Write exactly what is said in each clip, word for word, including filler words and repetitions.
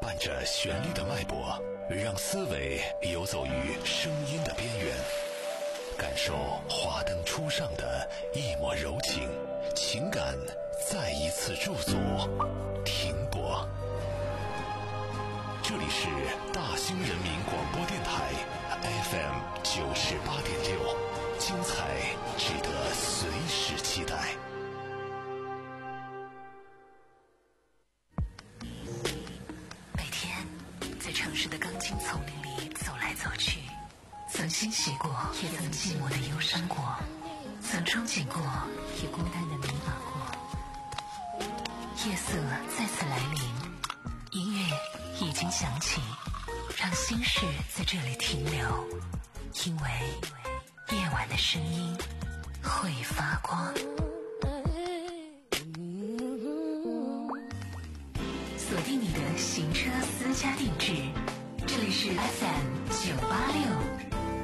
按着旋律的脉搏，让思维游走于声音的边缘，感受华灯初上的一抹柔情，情感再一次驻足停泊。这里是大兴人民广播电台 F M 九十八点六，精彩值得随时期待。 每天在城市的钢筋丛林里走来走去，曾欣喜过，也曾寂寞的忧伤过，曾憧憬过，也孤单的迷茫过。夜色再次来临，音乐已经响起，让心事在这里停留，因为夜晚的声音会发光。锁定你的行车私家定制，这里是 F M 九八六。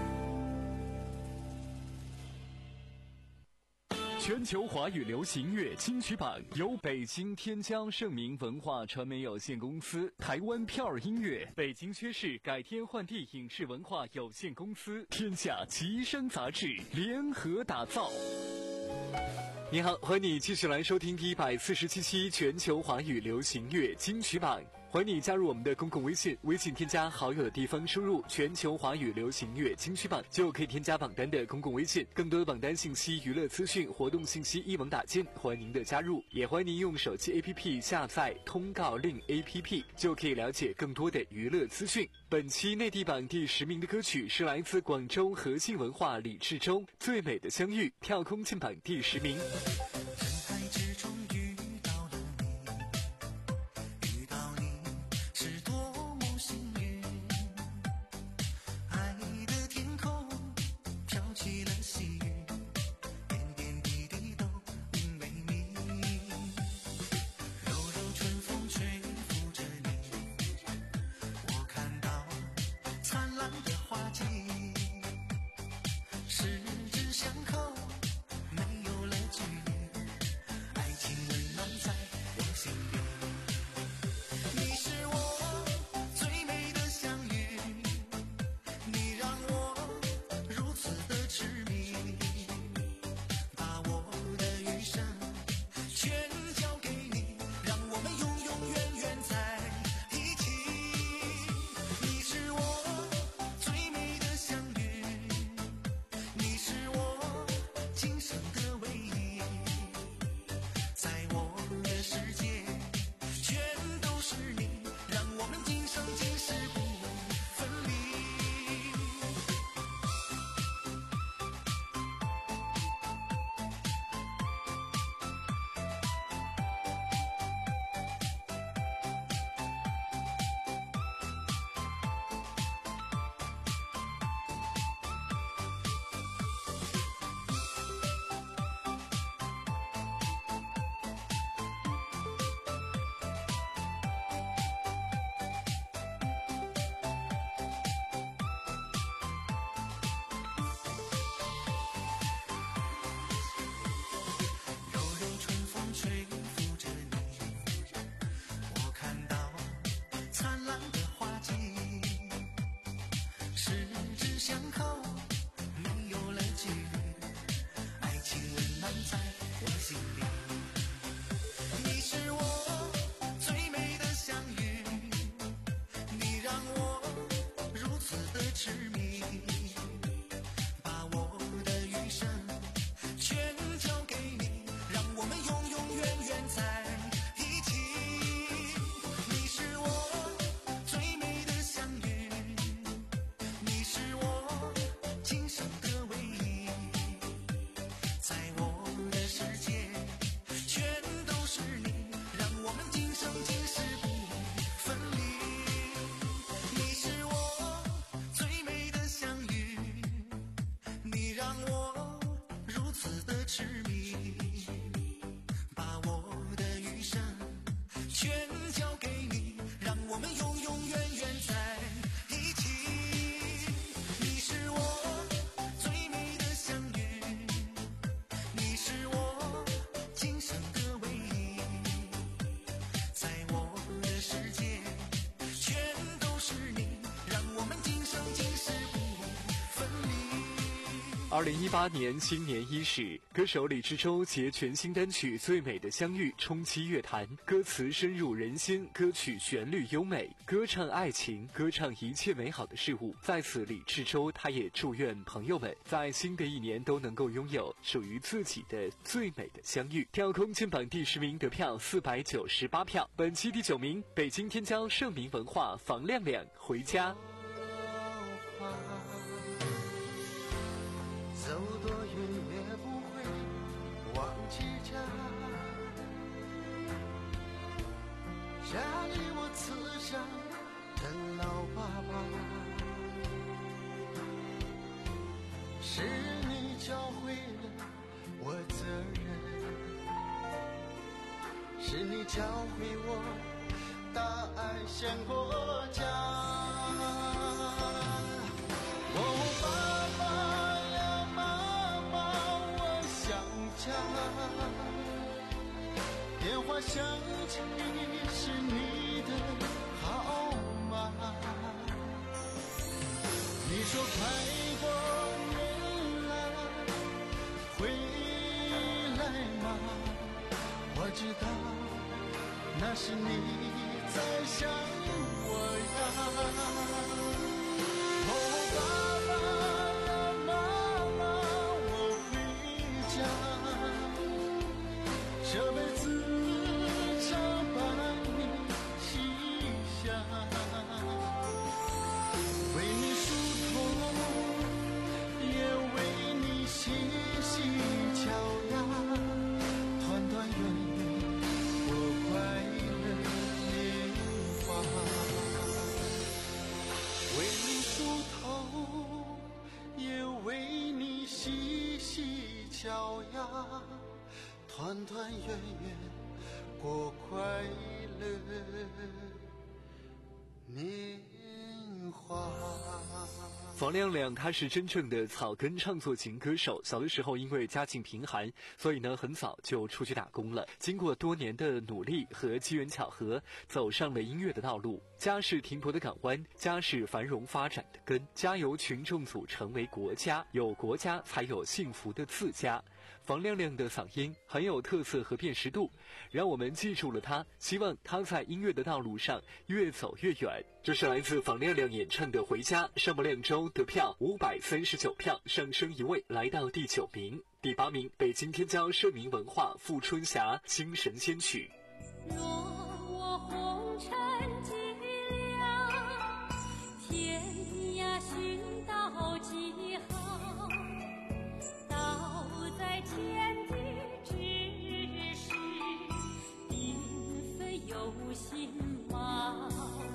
全球华语流行乐金曲榜由北京天江盛明文化传媒有限公司、台湾票儿音乐、北京薛氏改天换地影视文化有限公司、天下奇声杂志联合打造。你好，欢迎你继续来收听第一百四十七期全球华语流行乐金曲榜。欢迎你加入我们的公共微信，微信添加好友的地方输入全球华语流行乐金曲榜，就可以添加榜单的公共微信。更多的榜单信息、娱乐资讯、活动信息一网打尽，欢迎您的加入。也欢迎您用手机 A P P 下载通告令 A P P， 就可以了解更多的娱乐资讯。本期内地榜第十名的歌曲是来自广州和信文化李志忠《最美的相遇》，跳空进榜第十名。 十指相扣，没有了距离。 二零一八年新年伊始，歌手李志洲携全新单曲《最美的相遇》冲击乐坛，歌词深入人心，歌曲旋律优美，歌唱爱情，歌唱一切美好的事物。在此，李志洲他也祝愿朋友们在新的一年都能够拥有属于自己的最美的相遇。跳空进榜第十名，得票四百九十八票。本期第九名，北京天骄盛名文化房亮亮《回家》。 走多远也不会忘记家，家里我刺上的老爸爸，是你教会了我责任，是你教会我大爱先过家。哦，爸爸电话响起是你的号码，你说快过年了，回来吗？我知道那是你在想我呀。哦，爸爸呀，妈妈，我回家，这辈子常伴你膝下，为你梳头，也为你洗洗脚呀，团团圆圆过快乐年华，为你梳头，也为你洗洗脚呀，团团圆圆过快乐年华。 房亮亮他是真正的草根唱作型歌手，小的时候因为家境贫寒，所以呢很早就出去打工了。经过多年的努力和机缘巧合，走上了音乐的道路。家是停泊的港湾，家是繁荣发展的根，家由群众组成为国家，有国家才有幸福的自家。房亮亮的嗓音很有特色和辨识度，让我们记住了他，希望他在音乐的道路上越走越远。这是来自房亮亮演唱的《回家》，上榜两周得票五百三十九票，上升一位来到第九名。第八名，北京天骄盛名文化《富春霞》新神仙曲。 若我红尘几两，天涯寻到几行，道在天地之时，并非有心忙，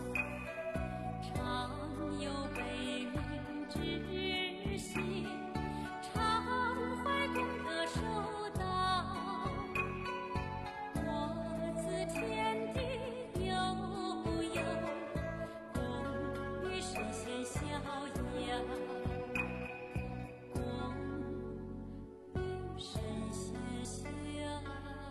常有悲悯之心，常怀功德受当。我自天地悠悠，共与神仙逍遥，共与神仙逍遥。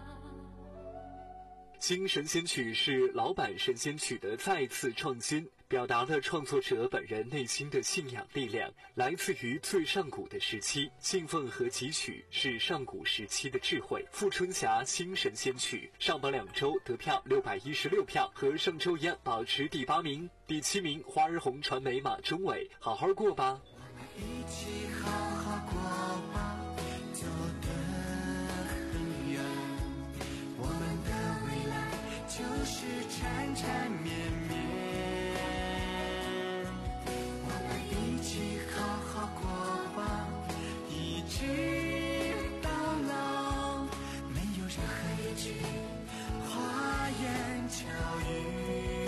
新神仙曲是老版神仙曲的再次创新，表达了创作者本人内心的信仰力量，来自于最上古的时期，信奉和汲取是上古时期的智慧。富春霞新神仙曲上榜两周得票六百一十六票，和上周一样保持第八名。第七名，花儿红传媒马中伟好好过吧。 一起好好过吧，走得很远，我们的未来就是缠缠绵绵，我们一起好好过吧，一直到老，没有任何一句花言巧语，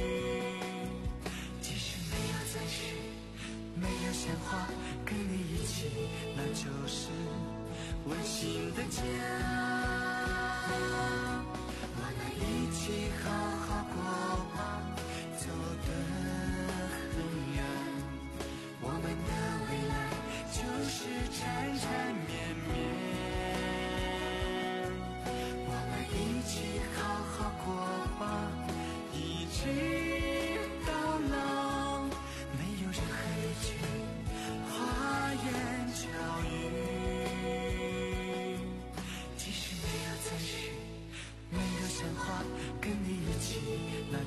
即使没有钻石，没有鲜花，跟你一起，那就是温馨的家。我们一起好好过吧，走得很远，我们的未来就是缠缠绵绵，我们一起好好过吧，一直到老，没有任何一句花言巧语。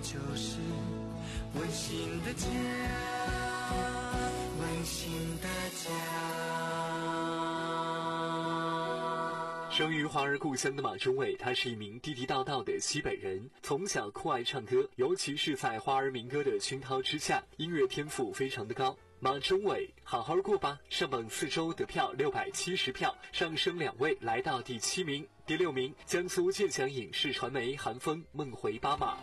就是温馨的家，温馨的家。 生于华儿故乡的马中伟，他是一名地地道道的西北人，从小酷爱唱歌，尤其是在华儿民歌的熏陶之下，音乐天赋非常的高。马中伟，好好过吧，上榜四周得票六百七十票，上升两位来到第七名。第六名，江苏建祥影视传媒韩风《梦回巴马》。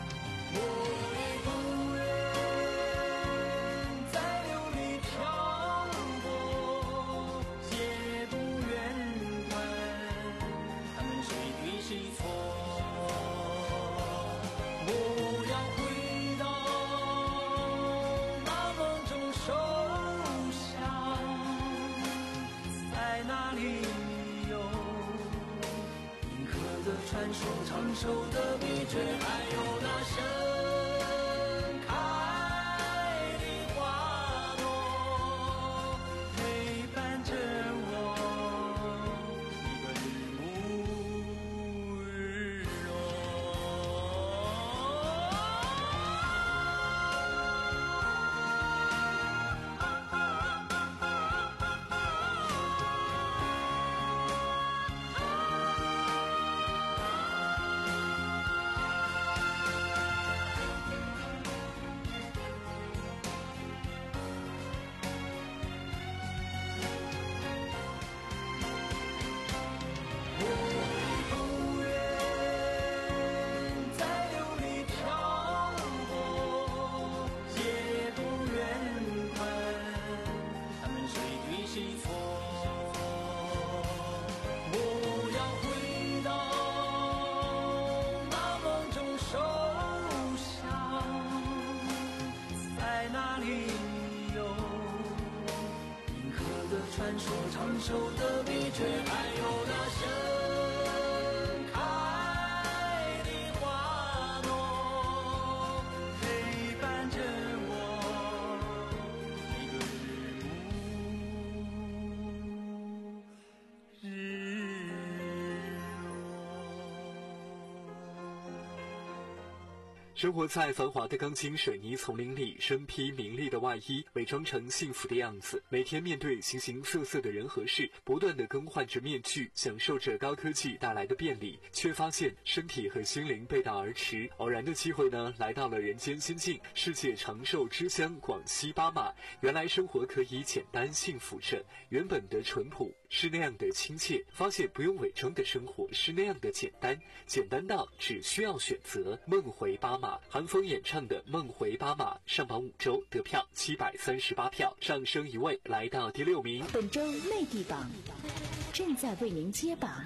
传说长寿的秘诀，还有那盛开的花朵，陪伴着我一个日暮日落。传说长寿的秘诀，还有那盛开的花朵，陪伴着我一个日暮日生活在繁华的钢筋水泥丛林里，身披名利的外衣，伪装成幸福的样子，每天面对形形色色的人和事，不断地更换着面具，享受着高科技带来的便利，却发现身体和心灵背道而驰。偶然的机会呢，来到了人间仙境，世界长寿之乡广西巴马。原来生活可以简单幸福着，原本的淳朴是那样的亲切，发现不用伪装的生活是那样的简单，简单到只需要选择。梦回巴马，韩风演唱的《梦回巴马》上榜五周，得票七百三十八票，上升一位来到第六名。 本周内地榜正在为您揭榜。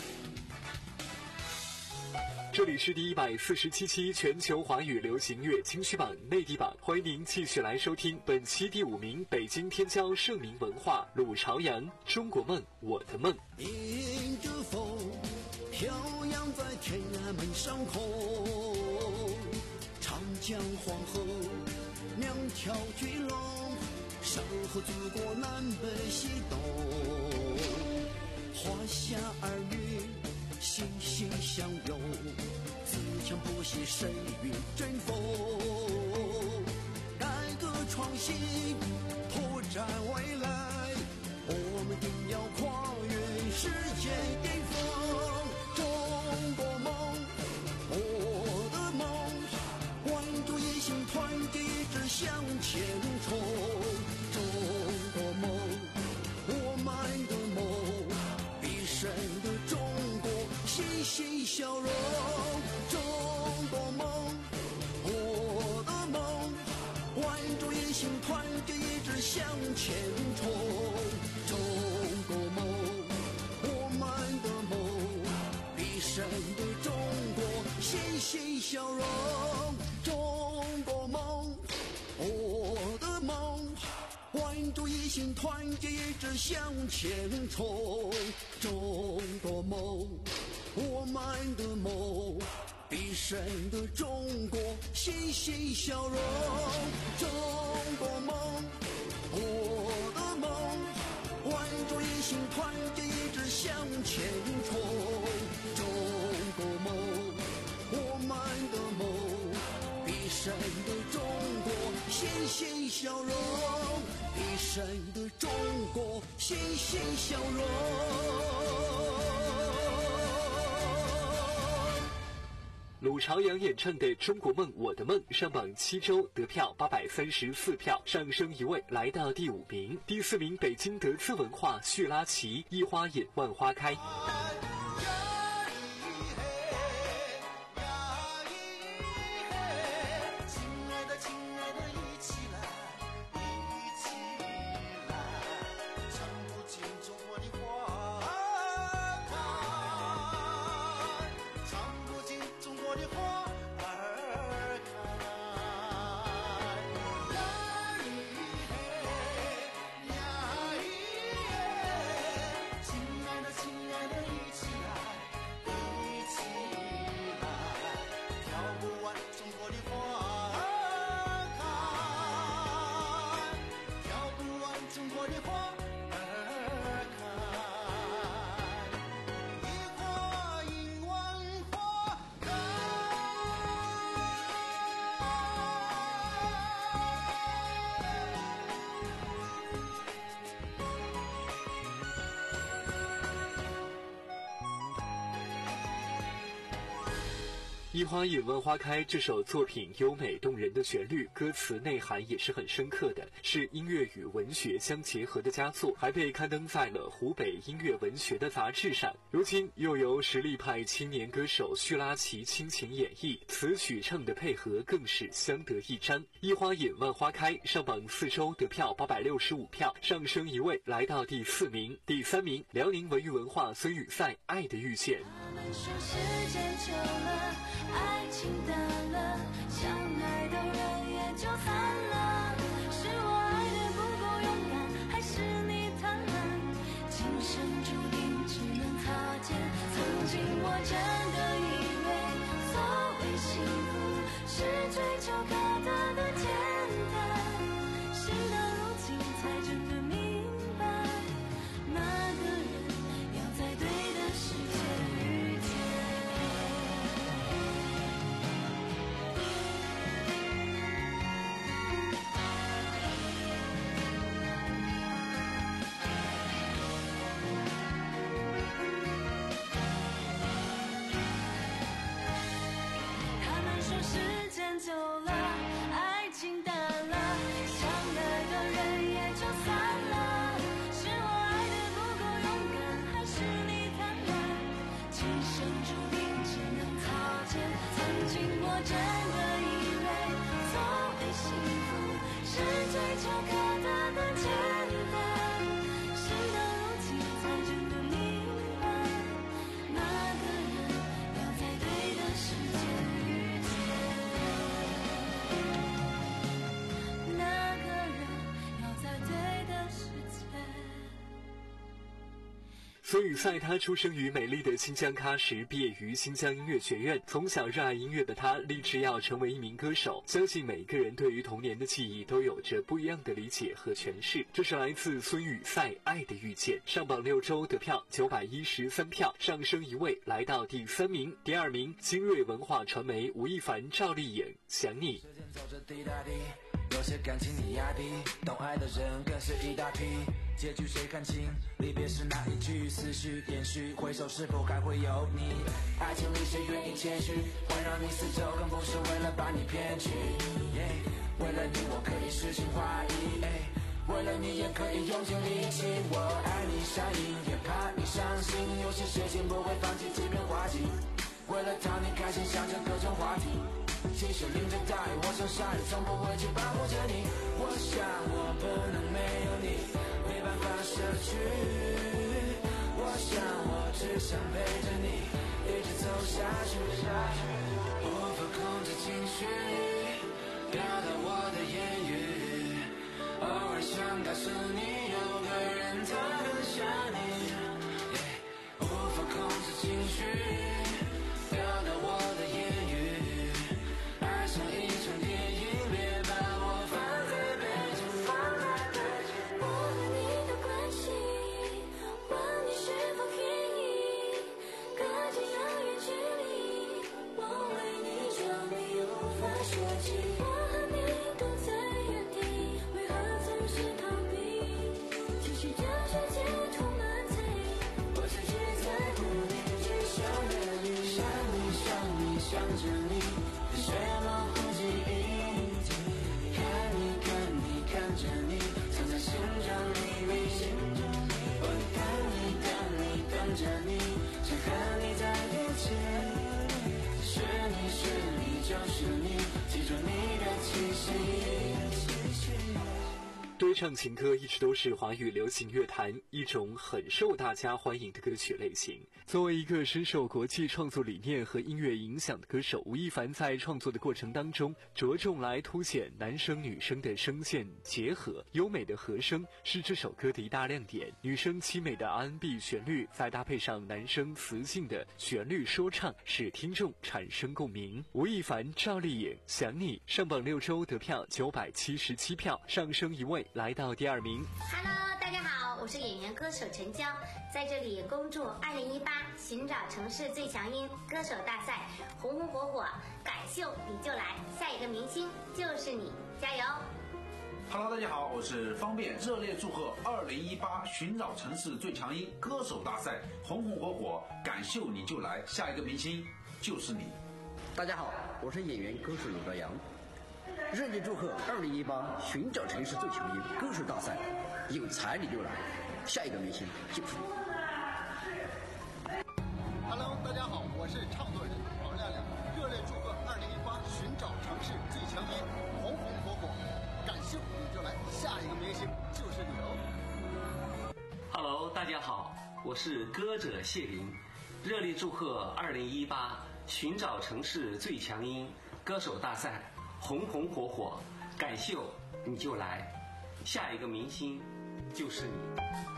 这里是第一百四十七期全球华语流行乐金曲榜内地榜，欢迎您继续来收听本期第五名，北京天骄盛名文化鲁朝阳《中国梦我的梦》。 迎着风飘扬在天安门上空，长江黄河两条巨龙，守候祖国南北西东，华夏儿女心心相拥，自强不息，谁与争锋？改革创新，拓展未来，我们定要跨越世界巅峰。中国梦，我的梦，万众一心，团结一致向前冲。中国梦，我们的梦，必胜的中国。欣欣笑容，中国梦，我的梦，万众一心，团结一致向前冲。中国梦，我们的梦，必胜的中国。欣欣笑容，中国梦，我的梦，万众一心，团结一致向前冲。中国梦，我们的梦，必胜的中国。欣欣笑容，中国梦，我的梦，万众一心，团结一致向前冲。中国梦，我们的梦，必笑容，一生的中国欣欣向荣。 鲁朝阳演唱的《中国梦我的梦》上榜七周，得票八百三十四票，上升一位来到第五名。第四名北京德资文化叙拉奇《一花引万花开》。一花引万花开这首作品优美动人的旋律，歌词内涵也是很深刻的，是音乐与文学相结合的佳作，还被刊登在了湖北音乐文学的杂志上。如今又由实力派青年歌手叙拉奇倾情演绎，词曲唱的配合更是相得益彰。一花引万花开上榜四周，得票八百六十五票，上升一位来到第四名。第三名辽宁文娱文化孙雨赛《爱的遇见》。 爱情淡了，相爱的人也就散了。是我爱的不够勇敢，还是你贪婪？今生注定只能擦肩。曾经我真的以为，所谓幸福是追求可得的简单。事到如今才真的明白，那个人要在对的时间遇见。 孙雨赛他出生于美丽的新疆喀什，毕业于新疆音乐学院。从小热爱音乐的他，立志要成为一名歌手。相信每个人对于童年的记忆都有着不一样的理解和诠释。这是来自孙雨赛《爱的遇见》，上榜六周，得票九百一十三票，上升一位来到第三名。第二名新锐文化传媒吴亦凡、赵丽颖《想你》。 有些感情你压低，懂爱的人更是一大批。结局谁看清？离别时那一句，思绪延续，回首是否还会有你？爱情里谁愿意谦虚，环绕你四周，更不是为了把你骗去。Yeah, 为了你我可以诗情画意， hey, 为了你也可以用尽力气。我爱你善意，也怕你伤心，有些事情不会放弃，即便滑稽。为了讨你开心，想着各种话题。其实淋着大雨，我像鲨鱼，从不会去保护着你。我想我不能没有你，没办法舍去。我想我只想陪着你，一直走下去。无法控制情绪，表达我的言语。偶尔想告诉你，有个人他很想你。Yeah, 无法控制情绪，表达我的言语。像一场电影，别把我放在背景，放在背景。我和你的关系，问你是否便宜？隔着遥远距离，我为你着迷，无法说起。我和你独在原地，为想着你，血模糊记忆。看你看你看着你，藏在心中秘密。我等你等你等着你，想和你在一起。是你是你就是你，记住你的气息。 对唱情歌一直都是华语流行乐坛一种很受大家欢迎的歌曲类型。作为一个深受国际创作理念和音乐影响的歌手，吴亦凡在创作的过程当中着重来凸显男生女生的声线结合，优美的和声是这首歌的一大亮点。女生凄美的 R and B 旋律，再搭配上男生磁性的旋律说唱，使听众产生共鸣。吴亦凡、赵丽颖《想你》上榜六周得票九百七十七票，上升一位来到第二名。 Hello， 大家好，我是演员歌手陈娇，在这里恭祝二零一八寻找城市最强音歌手大赛红红火火，感秀你就来，下一个明星就是你，加油！ Hello， 大家好，我是方便，热烈祝贺二零一八寻找城市最强音歌手大赛红红火火，感秀你就来，下一个明星就是你。 大家好，我是演员歌手刘德阳，热烈祝贺二零一八寻找城市最强音歌手大赛，有才你就来，下一个明星就是你。 Hello， 大家好，我是唱作人王亮亮，热烈祝贺二零一八寻找城市最强音红红火火，感秀你就来，下一个明星就是你哦。 Hello， 大家好，我是歌者谢林，热烈祝贺二零一八寻找城市最强音歌手大赛红红火火，感秀你就来，下一个明星就是你。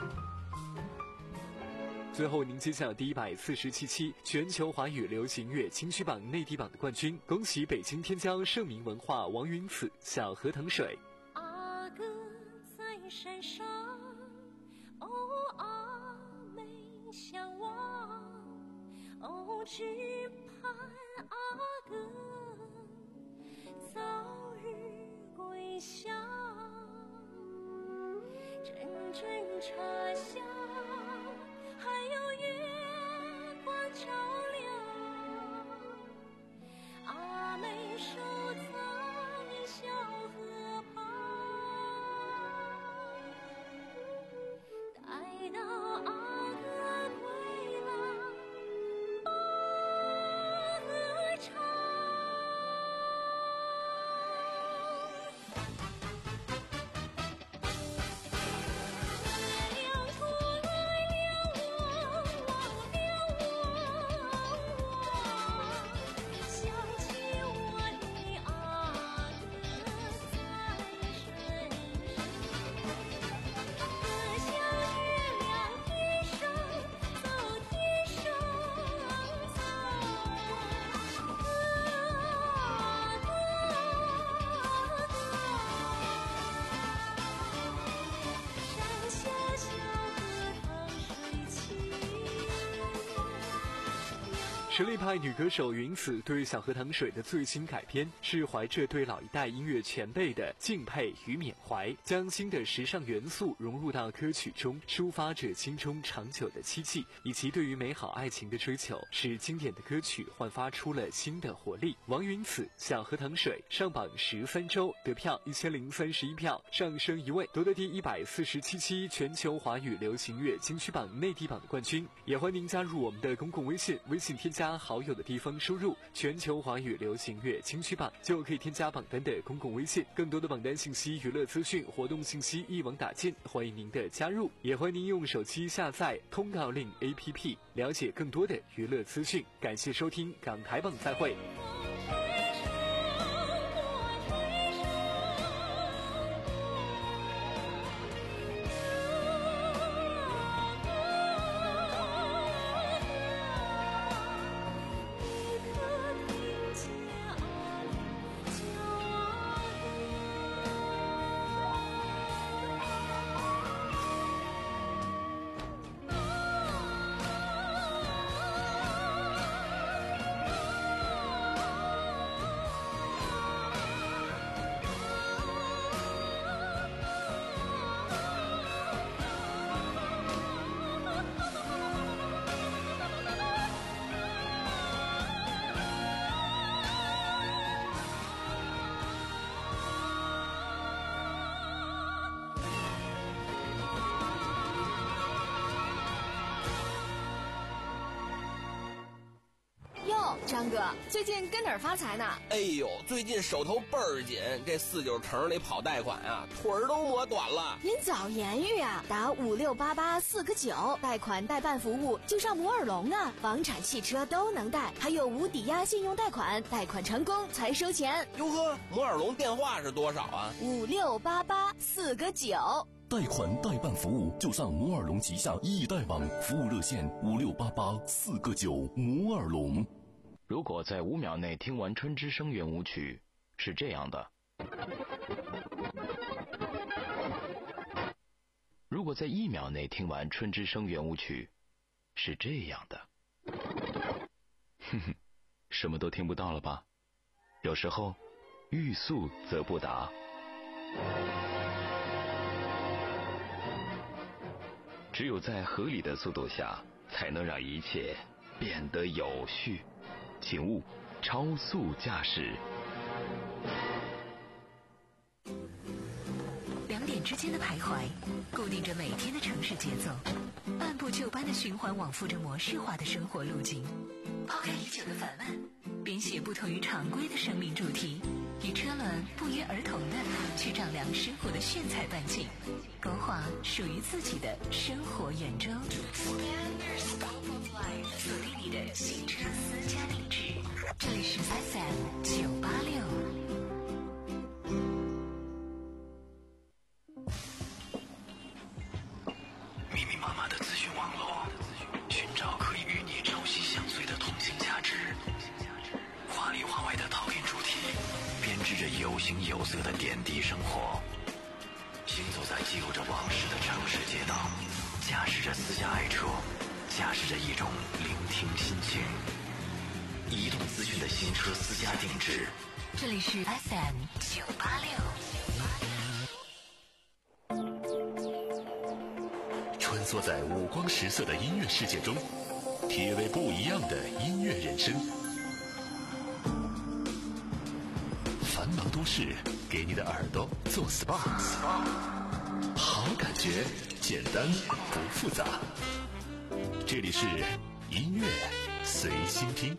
最后，您揭晓第一百四十七期全球华语流行乐金曲榜内地榜的冠军，恭喜北京天骄盛名文化王云子《小河淌水》。 阿哥在山上，哦阿妹相望，哦只盼阿哥早日归乡，阵阵茶香。还有月光照亮，阿妹收藏小河旁，待到阿哥归来，把歌唱。 实力派女歌手云子对《小河淌水》的最新改编，是怀着对老一代音乐前辈的敬佩与缅怀，将新的时尚元素融入到歌曲中，抒发着心中长久的希冀以及对于美好爱情的追求，使经典的歌曲焕发出了新的活力。王云子《小河淌水》上榜十三周，得票一千零三十一票，上升一位，夺得第一百四十七期全球华语流行乐金曲榜内地榜的冠军。也欢迎您加入我们的公共微信，微信添加好友的地方输入全球华语流行乐金曲榜，就可以添加榜单的公共微信。更多的榜单信息、娱乐资讯、活动信息一网打尽，欢迎您的加入。也欢迎您用手机下载通告令 A P P， 了解更多的娱乐资讯。感谢收听港台榜，再会。 张哥，最近跟哪儿发财呢？ 哎呦，最近手头倍儿紧，这四九城里跑贷款啊，腿儿都磨短了。 您早言语啊，打五六八八四个九，贷款代办服务就上摩尔龙啊，房产、汽车都能贷，还有无抵押信用贷款，贷款成功才收钱。 哟呵，摩尔龙电话是多少啊？ 五六八八四个九。 贷款代办服务就上摩尔龙旗下易贷网，服务热线五六八八四个九。摩尔龙。 如果在五秒内听完春之声圆舞曲，是这样的；如果在一秒内听完春之声圆舞曲，是这样的。哼哼，什么都听不到了吧？有时候，欲速则不达。只有在合理的速度下，才能让一切变得有序。请勿超速驾驶。 两点之间的徘徊，固定着每天的城市节奏，按部就班的循环往复着模式化的生活路径。抛开已久的烦闷，编写不同于常规的生命主题，与车轮不约而同的去丈量生活的炫彩半径，勾画属于自己的生活圆周。锁定你的行车私家定制，这里是 F M 九八六。 密密麻麻的资讯网络，寻找可以与你朝夕相随的同性价值。华里华外的套印主题，编织着有形有色的点滴生活。行走在记录着往事的城市街道，驾驶着私家爱车，驾驶着一种聆听心情。移动资讯的新车私家定制， 这里是 F M 九八六。 穿梭在五光十色的音乐世界中，体味不一样的音乐人生。繁忙都市给你的耳朵做 S P A， 好感觉，简单不复杂。这里是音乐随心听。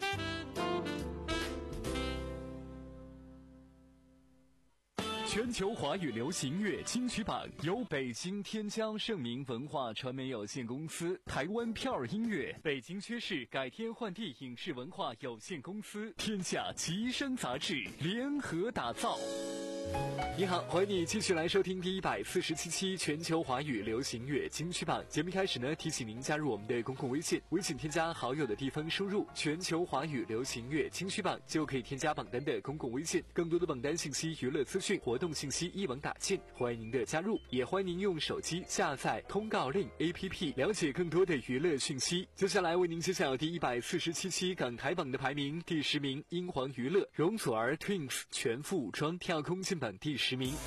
全球华语流行乐金曲榜由北京天江盛明文化传媒有限公司、台湾票儿音乐、北京薛氏改天换地影视文化有限公司、天下吉声杂志联合打造。你好，欢迎你继续来收听第一百四十七期全球华语流行乐金曲榜。节目开始呢，提醒您加入我们的公共微信，微信添加好友的地方输入全球华语流行乐金曲榜，就可以添加榜单的公共微信。更多的榜单信息、娱乐资讯、活动信息一网打尽，欢迎您的加入，也欢迎您用手机下载通告令 A P P 了解更多的娱乐讯息。接下来为您揭晓第一百四十七期港台榜的排名，第十名英皇娱乐容祖儿 Twins 全副武装跳空进榜第十名。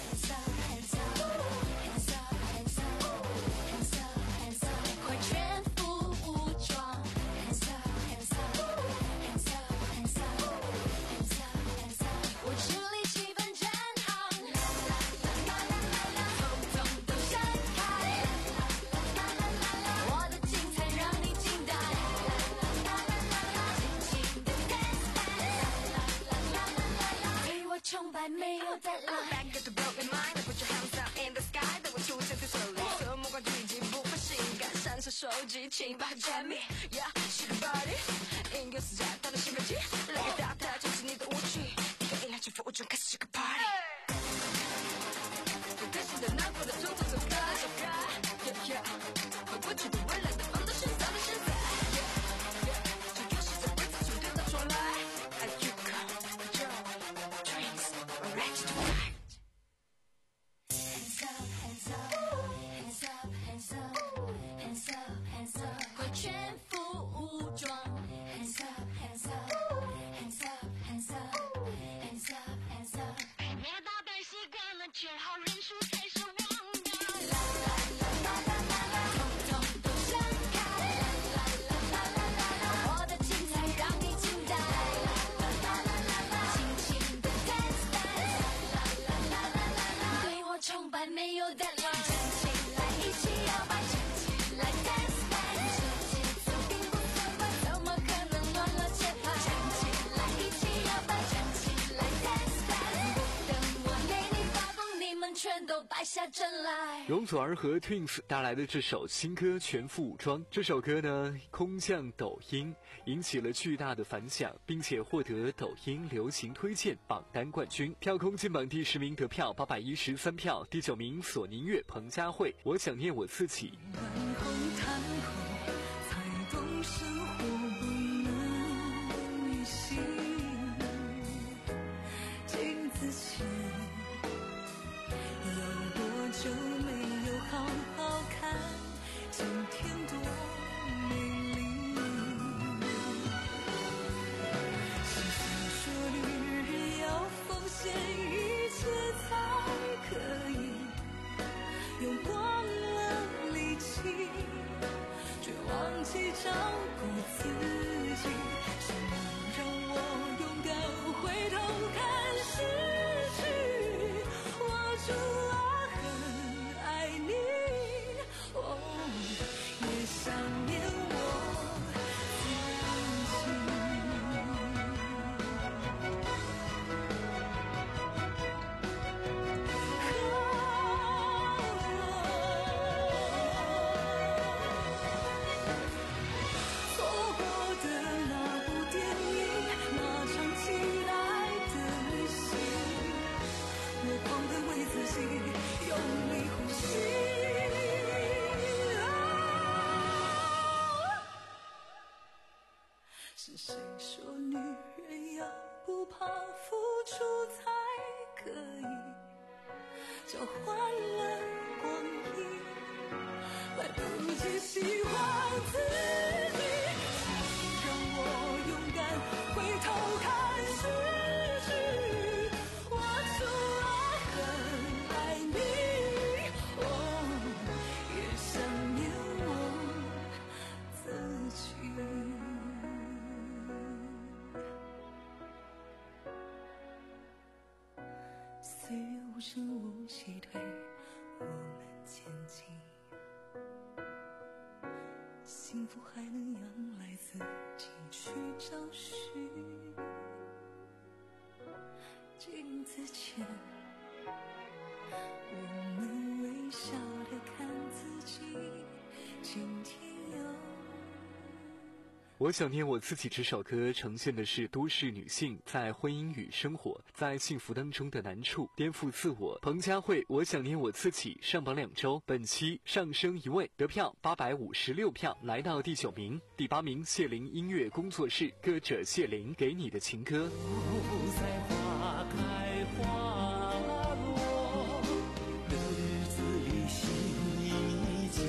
崇拜没有 deadline。Back at the broken mind, put your hands up in the sky， 等我出现在手里，侧目光聚集，不分性感，闪烁手机，请把 jam me， yeah， 是个 body， 音乐是在他的兴奋剂，来个大大就是你的舞曲，一个音乐全副武装开始这个 party。最开心的难过的种种种的，yeah yeah， 回不去的未来的放到现在的现在。全副武装 ，hands up hands up hands up。 全都败下阵来。 容祖儿和 Twins 带来的这首新歌《全副武装》，这首歌呢空降抖音，引起了巨大的反响，并且获得抖音流行推荐榜单冠军，票空进榜第十名，得票八百一十三票。第九名索尼乐彭佳慧，我想念我自己。 照顾自己，是你让我勇敢回头看失去。我除了很爱你，哦，也想念我自是谁说女人要不怕付出才可以交换了光阴，来不及喜欢自己，让我勇敢回头看失去。我除了很爱你，哦，也想念我自己。岁月无声无息推我们前进，幸福还能仰赖自己去找寻。镜子前，我们微笑地看自己，今天有我想念我自己这首歌呈现的是都市女性在婚姻与生活、在幸福当中的难处，颠覆自我。彭佳慧《我想念我自己》上榜两周，本期上升一位，得票八百五十六票，来到第九名。第八名谢玲音乐工作室，歌者谢玲给你的情歌。 在花开花落的日子里，心依旧。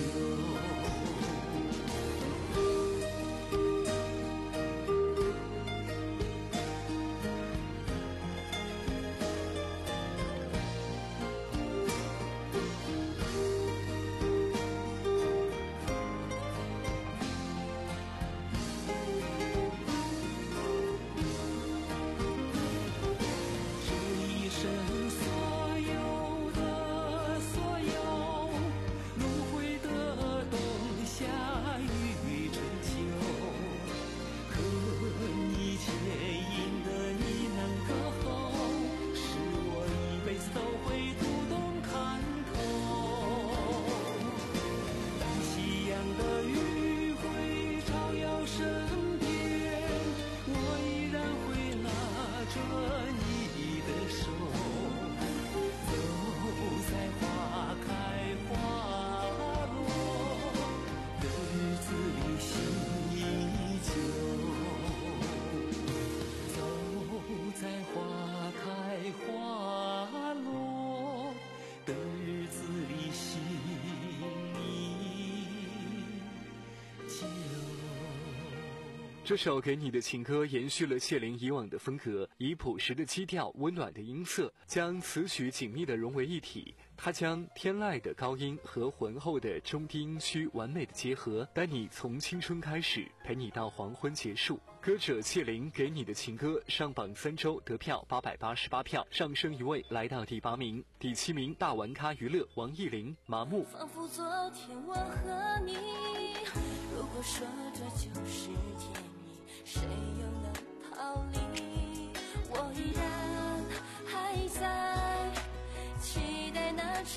这首给你的情歌延续了谢玲以往的风格，以朴实的基调、温暖的音色，将词曲紧密地融为一体。它将天籁的高音和浑厚的中低音区完美的结合，带你从青春开始，陪你到黄昏结束。歌者谢玲给你的情歌上榜三周，得票八百八十八票，上升一位，来到第八名。第七名大玩咖娱乐王艺霖麻木。 仿佛昨天我和你，如果说这就是天意，谁又能逃离？我依然还在期待那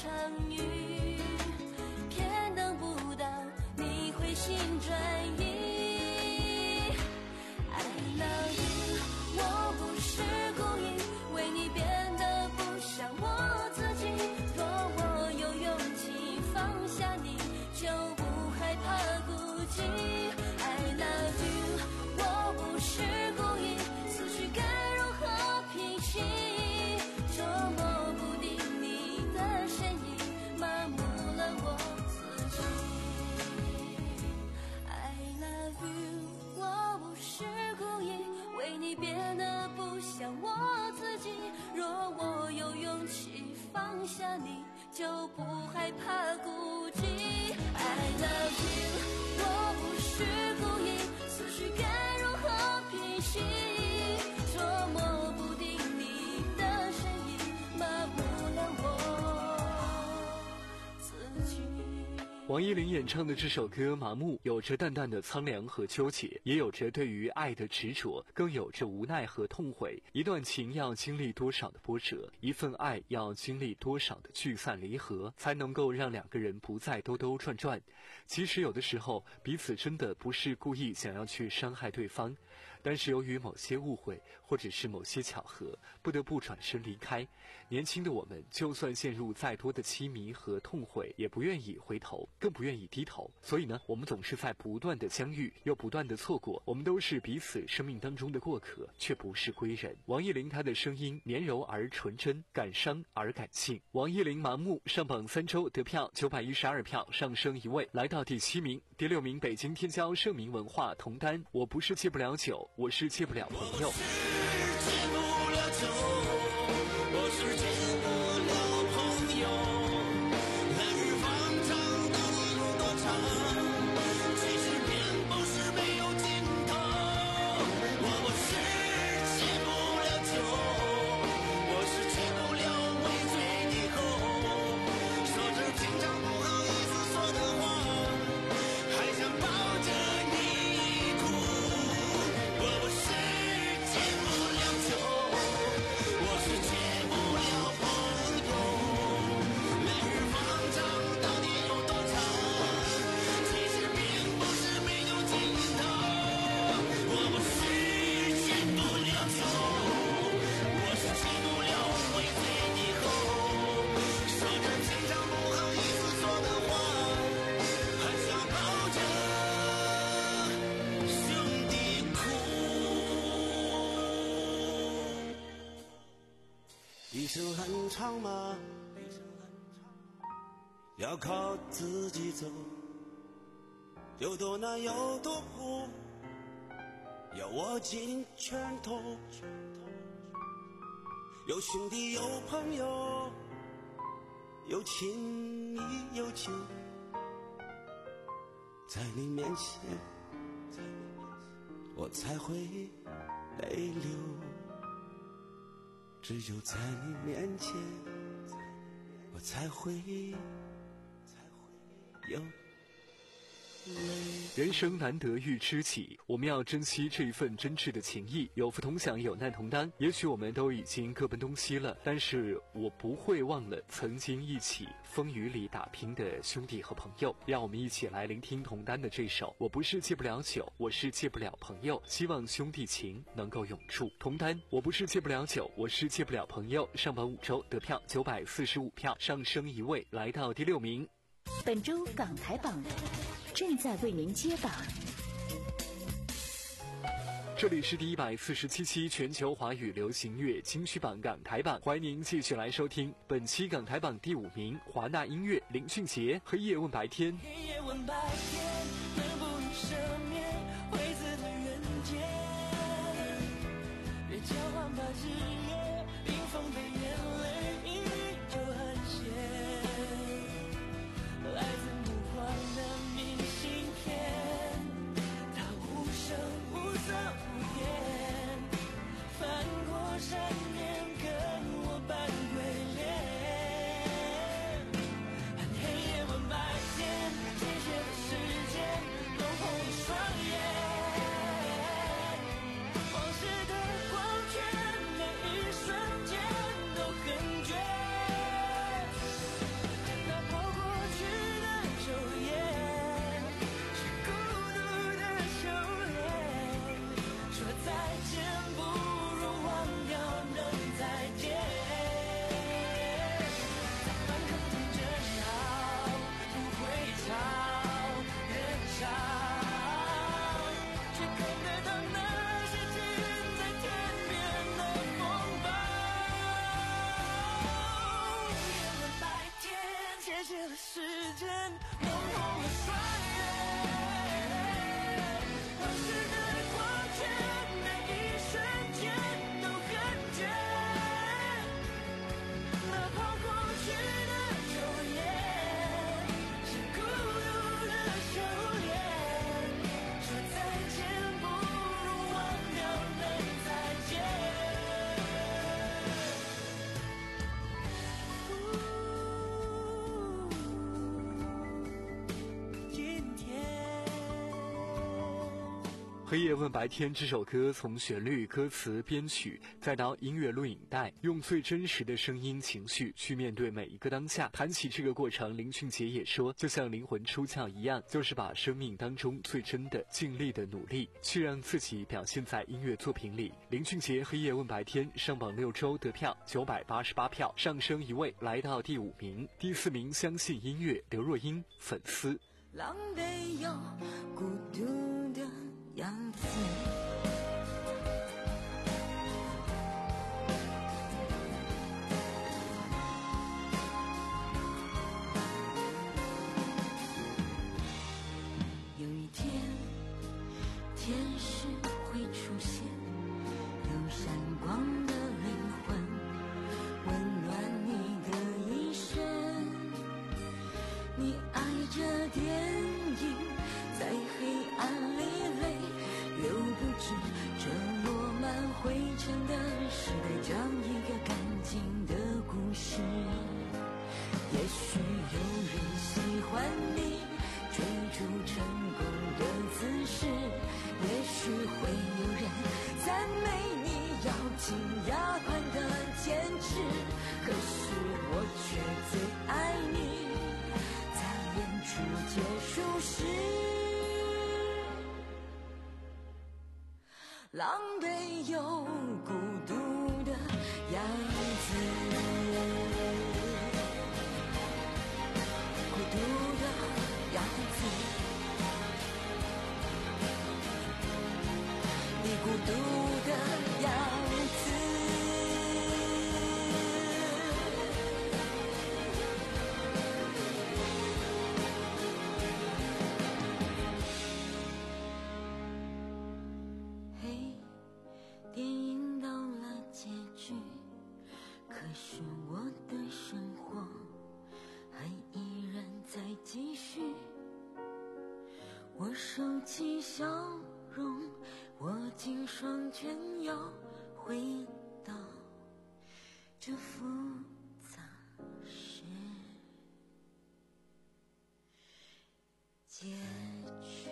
心转移。I love you， 我不是故意为你变得不像我自己。若我有勇气放下你，就不害怕孤寂。I love you， 我不是故意，思绪该如何平息？捉摸不定你的身影，麻木了我自己。I love you， 我不是故意为你变得不像我自己。若我有勇气放下你，就不害怕孤寂。I love you， 我不是故意，思绪该如何平息？捉摸不定你的身影，麻木了我自己。 王依林演唱的这首歌《麻木》有着淡淡的苍凉和纠结，也有着对于爱的执着，更有着无奈和痛悔。一段情要经历多少的波折，一份爱要经历多少的聚散离合，才能够让两个人不再兜兜转转。其实有的时候彼此真的不是故意想要去伤害对方，但是由于某些误会或者是某些巧合，不得不转身离开。年轻的我们就算陷入再多的凄迷和痛悔，也不愿意回头，更不愿意低头。所以呢，我们总是在不断的相遇，又不断的错过。我们都是彼此生命当中的过客，却不是归人。王忆玲她的声音绵柔而纯真，感伤而感性。王忆玲《麻木》上榜三周得票九百一十二票，上升一位，来到第七名。第六名，北京天骄盛名文化同单《我不是戒不了酒，我是戒不了朋友》。 我是戒不了朋友，来日方长，到底有多长？其实并不是没有尽头。我不是戒不了酒，我是戒不了微醉以后，说着平常不好意思说的话，还想抱着你哭。我不是戒不了酒，我是戒不了朋友，来日方长，到底有多长？其实并不是没有尽头。我不是戒不了酒，我是戒不了微醉以后，说着平常不好意思说的话，还想抱着兄弟哭。一生很长吗？要靠自己走，有多难有多苦，要握紧拳头。有兄弟有朋友，有亲密有旧，在你面前我才会泪流，只有在你面前我才会有人生难得遇知己，我们要珍惜这一份真挚的情谊，有福同享，有难同当。也许我们都已经各奔东西了，但是我不会忘了曾经一起风雨里打拼的兄弟和朋友。让我们一起来聆听同单的这首我不是戒不了酒，我是戒不了朋友，希望兄弟情能够永驻。同单我不是戒不了酒，我是戒不了朋友，上榜五周得票九百四十五票，上升一位，来到第六名。 本周港台榜正在为您揭榜。 这里是第一百四十七期全球华语流行乐金曲榜港台榜，欢迎您继续来收听本期港台榜第五名，华纳音乐林俊杰《黑夜问白天》。 黑夜问白天，能不能赦免灰色的人间？别交换吧，日夜冰封的眼泪依旧很咸，来自目光的明信片，它无声无色无言，翻过山岩跟我扮鬼脸。黑夜问白天，渐渐的时间弄红了双眼，往事的光圈每一瞬间都很绝，那跑过去的昼夜是故黑夜问白天这首歌从旋律、歌词、编曲，再到音乐录影带，用最真实的声音、情绪去面对每一个当下。谈起这个过程，林俊杰也说，就像灵魂出窍一样，就是把生命当中最真的、尽力的努力，去让自己表现在音乐作品里。林俊杰《黑夜问白天》上榜六周得票九百八十八票，上升一位来到第五名。第四名相信音乐，刘若英粉丝。 狼狈又孤独的样子，有一天天使会出现，有闪光的灵魂温暖你的一生，你爱着电影，在黑暗里泪流不止，这落满灰尘的时代，讲一个干净的故事。也许有人喜欢你追逐成功的姿势，也许会有人赞美你咬紧牙关的坚持，可是我却最爱你在演出结束时狼狈又孤独的样子，孤独的样子，你孤独的样子。嘿，电影到了结局，可是我的生活还依然在继续。我收起笑容，握紧双拳，又回到这复杂是结局。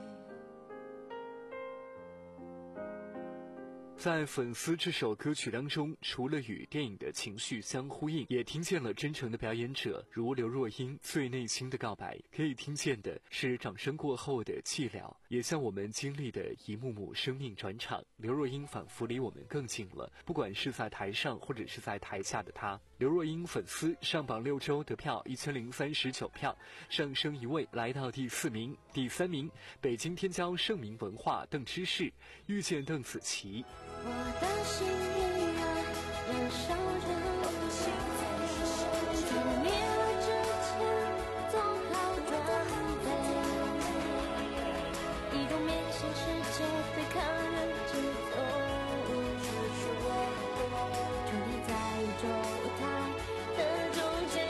在《粉丝》这首歌曲当中，除了与电影的情绪相呼应，也听见了真诚的表演者如刘若英最内心的告白，可以听见的是掌声过后的寂寥，也像我们经历的一幕幕生命转场。刘若英仿佛离我们更近了，不管是在台上或者是在台下的她。刘若英粉丝上榜六周得票一千零三十九票，上升一位来到第四名。第三名，北京天骄盛名文化邓芝士遇见邓紫棋。 我的心依然燃烧着，在灭了之前做好准备，移动面向世界对抗人之中，终点在宇宙它的中间。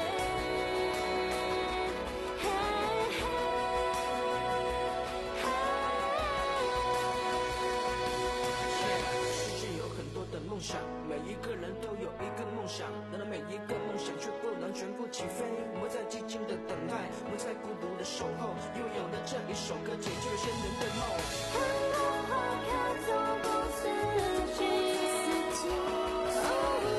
梦想，每一个人都有一个梦想，然而每一个梦想却不能全部起飞。我们在寂静的等待，我们在孤独的守候，又有了这一首歌解救了先人的梦。 看到花开走过四季，四季，哦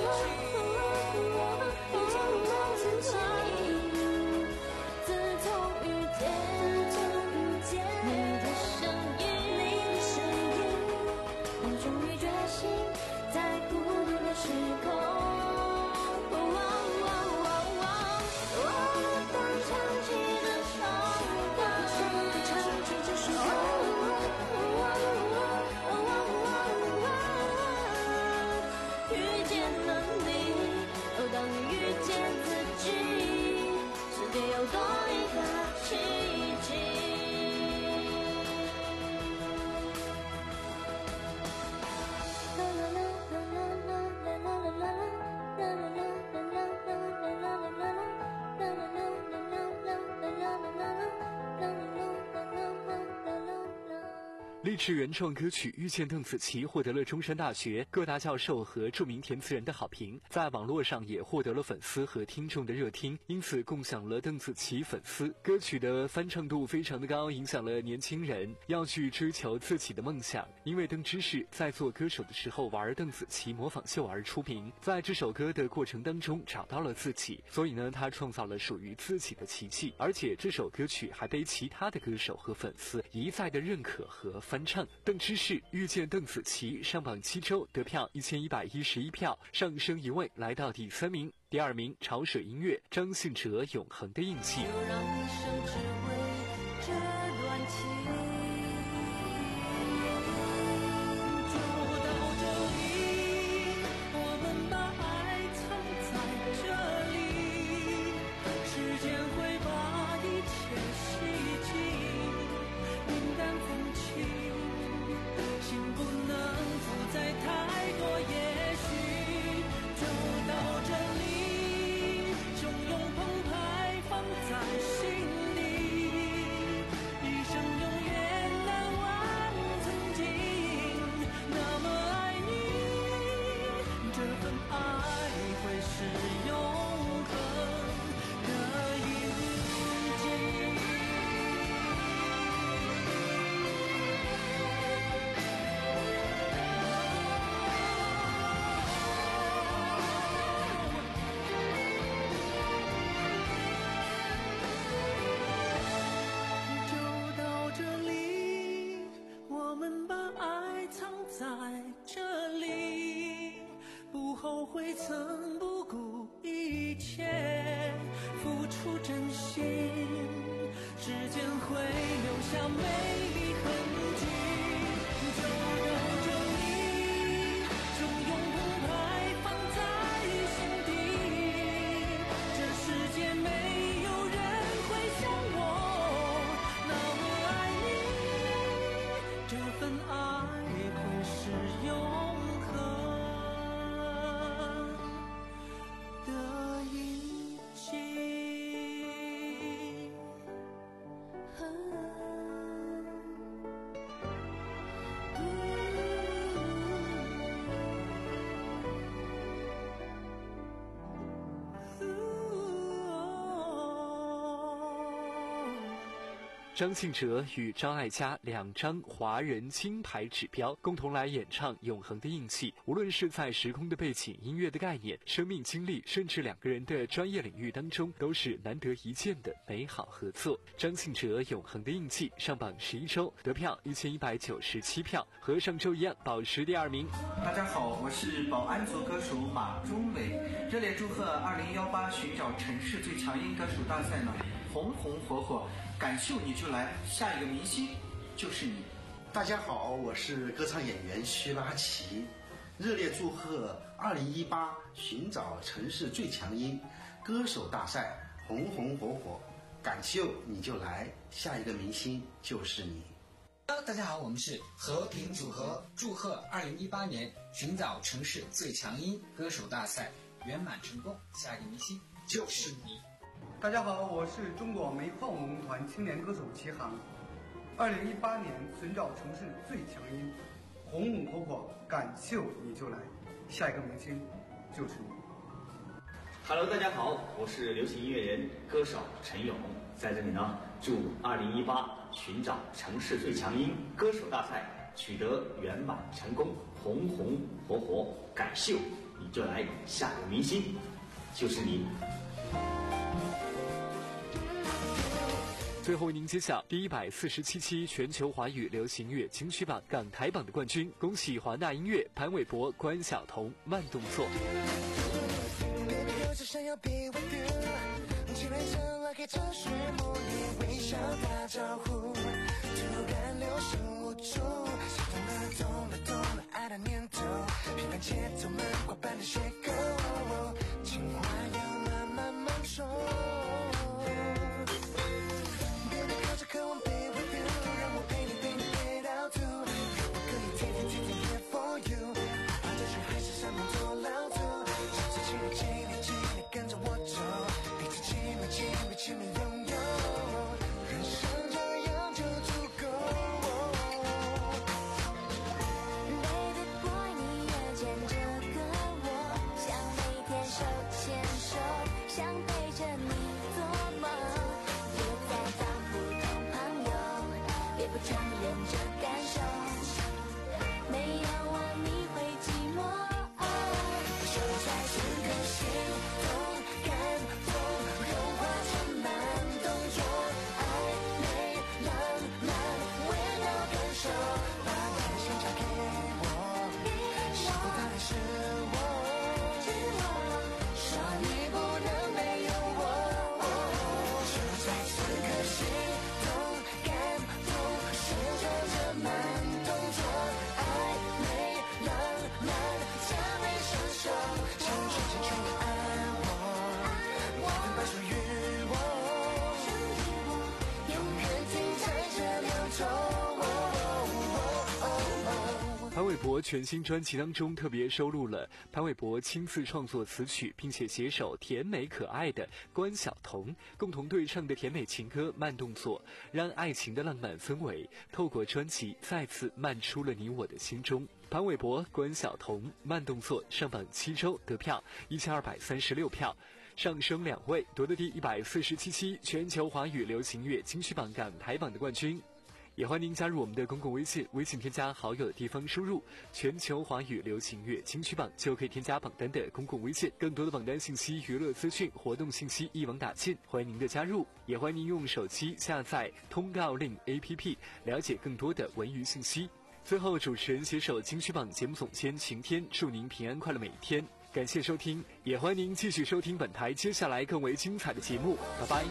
哦自己。自从遇见，自从遇见你的声音，你的声音，我终于觉醒。在孤独的时空，我当唱起这首歌，唱起这首歌。 励志原创歌曲《遇见邓紫棋》获得了中山大学各大教授和著名填词人的好评，在网络上也获得了粉丝和听众的热听，因此共享了邓紫棋粉丝。歌曲的翻唱度非常的高，影响了年轻人要去追求自己的梦想。因为邓芝是在做歌手的时候玩邓紫棋模仿秀而出名，在这首歌的过程当中找到了自己，所以呢，他创造了属于自己的奇迹。而且这首歌曲还被其他的歌手和粉丝一再的认可和翻唱。邓芝是遇见邓紫棋上榜七周，得票一千一百一十一票，上升一位来到第三名。第二名潮水音乐张信哲永恒的印记。 就让一生只为这段情，就到这里，我们把爱藏在这里，时间会把一切洗净，云淡风轻，心不能负载太多也许，就到这里，汹涌澎湃放在心里，一生永远难忘曾经那么爱你，这份爱会是永恒的印记。就到这里，我们把爱藏在这里，不后悔曾不顾一切付出真心，时间会留下美丽痕迹。就到这里，汹涌澎湃放在心底，这世界没有人会像我那么爱你，这份爱会是永恒的印记。 张信哲与张艾嘉两张华人金牌指标共同来演唱《永恒的印记》，无论是在时空的背景、音乐的概念、生命经历，甚至两个人的专业领域当中，都是难得一见的美好合作。张信哲《永恒的印记》上榜十一周，得票一千一百九十七票，和上周一样保持第二名。 大家好，我是保安族歌手马中伟，热烈祝贺二零一八寻找城市最强音歌手大赛呢，红红火火，敢秀你就来，下一个明星就是你。 大家好，我是歌唱演员徐拉奇，热烈祝贺二零一八寻找城市最强音歌手大赛，红红火火，敢秀你就来，下一个明星就是你。 大家好，我们是和平组合，祝贺二零一八年寻找城市最强音歌手大赛圆满成功，下一个明星就是你。 大家好，我是中国煤矿文工团青年歌手齐航。二零一八年寻找城市最强音，红红火火，敢秀你就来，下一个明星就是你。 Hello， 大家好，我是流行音乐人、歌手陈勇，在这里呢，祝二零一八寻找城市最强音歌手大赛取得圆满成功，红红火火，敢秀你就来，下一个明星就是你。 最后为您揭晓第一百四十七期全球华语流行乐金曲榜港台榜的冠军，恭喜华纳音乐潘玮柏、关晓彤慢动作。 想要 be with you， 气氛上来给这水墨里微笑打招呼，突然流神无助，心动了动了动了爱的念头，平凡节奏漫画般的邂逅，情话要慢慢慢说。别人靠着渴望 be with you， 让我陪你陪你陪到吐，我可以天天天天 here for you， 哪怕这曲还是上班做老土，这次请你请你请你跟着我走，彼此亲密亲密亲密拥有，人生这样就足够。 柏全新专辑当中特别收录了潘玮柏亲自创作词曲并且携手甜美可爱的关晓彤共同对唱的甜美情歌《慢动作》，让爱情的浪漫氛围透过专辑再次漫出了你我的心中。潘玮柏、关晓彤《慢动作》上榜七周得票一千二百三十六票，上升两位，夺得第一百四十七期全球华语流行乐金曲榜港台榜的冠军。也欢迎您加入我们的公共微信，微信添加好友的地方输入全球华语流行乐金曲榜，就可以添加榜单的公共微信。更多的榜单信息、娱乐资讯、活动信息一网打尽，欢迎您的加入。也欢迎您用手机下载通告令 A P P 了解更多的文娱信息。最后，主持人携手金曲榜节目总监晴天，祝您平安快乐每一天。感谢收听，也欢迎您继续收听本台接下来更为精彩的节目。拜拜。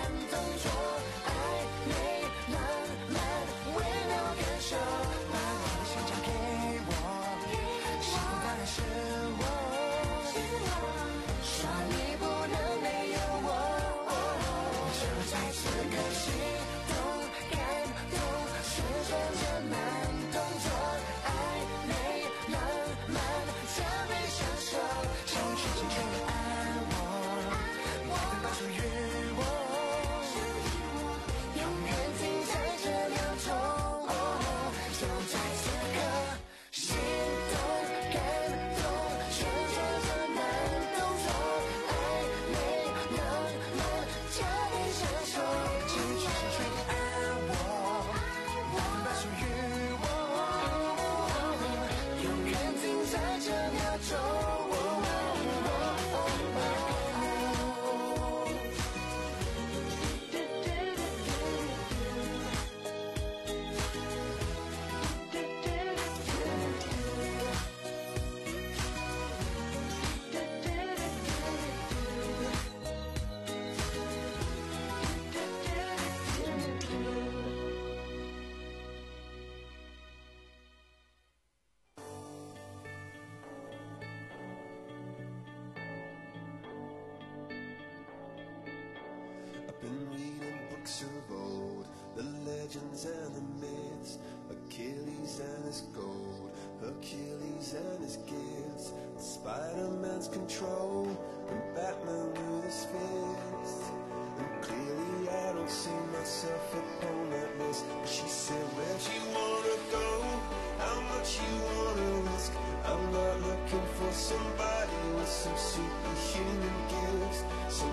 Been reading books of old, the legends and the myths, Achilles and his gold, Hercules and his gifts, Spider-Man's control, and Batman with his fist. And clearly I don't see myself upon that list. But she said, where'd you wanna go? How much you wanna risk? I'm not looking for somebody with some superhuman gifts, some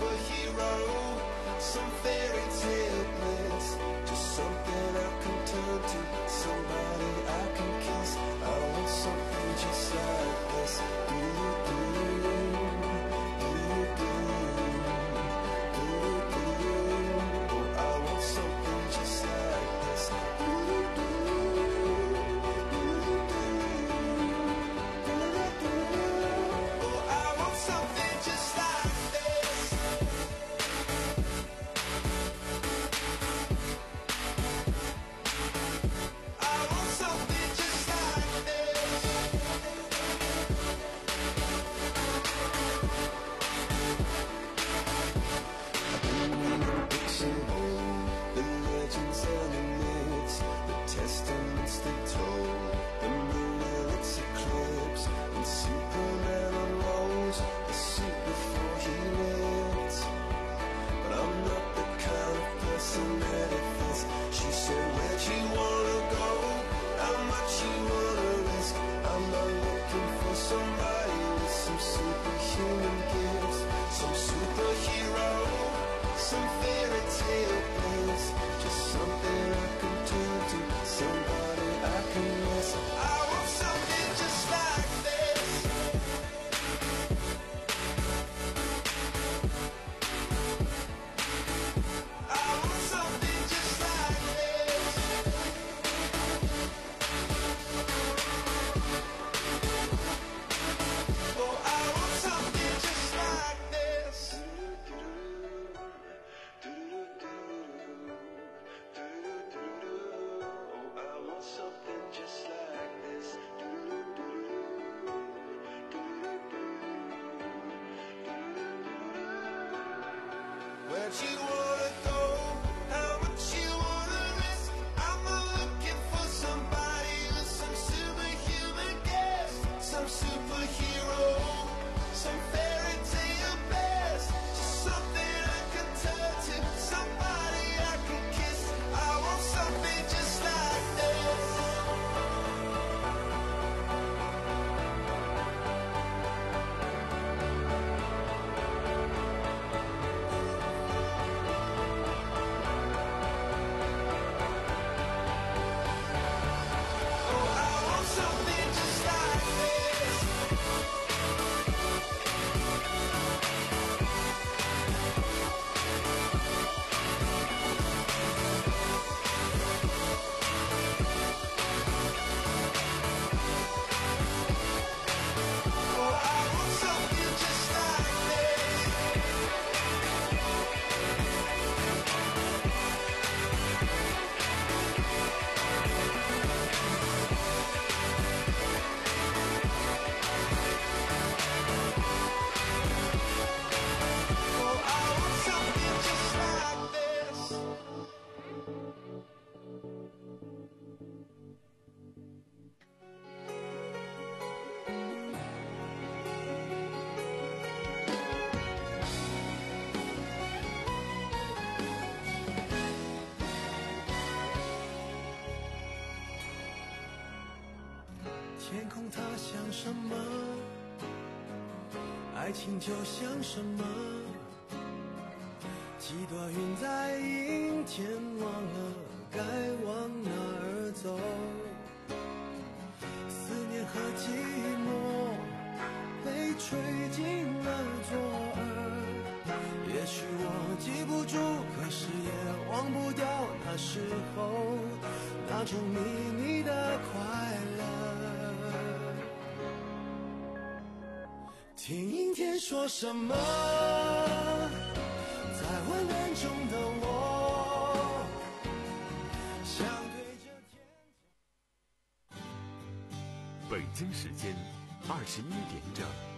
superhero, some fairy tale bliss, just something I can turn to, somebody I can kiss. I want something just like this. Do you do do you do do do? Oh, I want something just like this. Do do do do do? Oh, I want something just like this. Where'd you wanna go? How much you wanna risk? I'm not looking for somebody with some superhuman 天空它像什么？爱情就像什么？几朵云在阴天，忘了该往哪儿走。思念和寂寞被吹进了左耳，也许我记不住，可是也忘不掉那时候那种秘密的快乐。听阴天说什么，在昏暗中的我，想对着天。 北京时间二十一点整。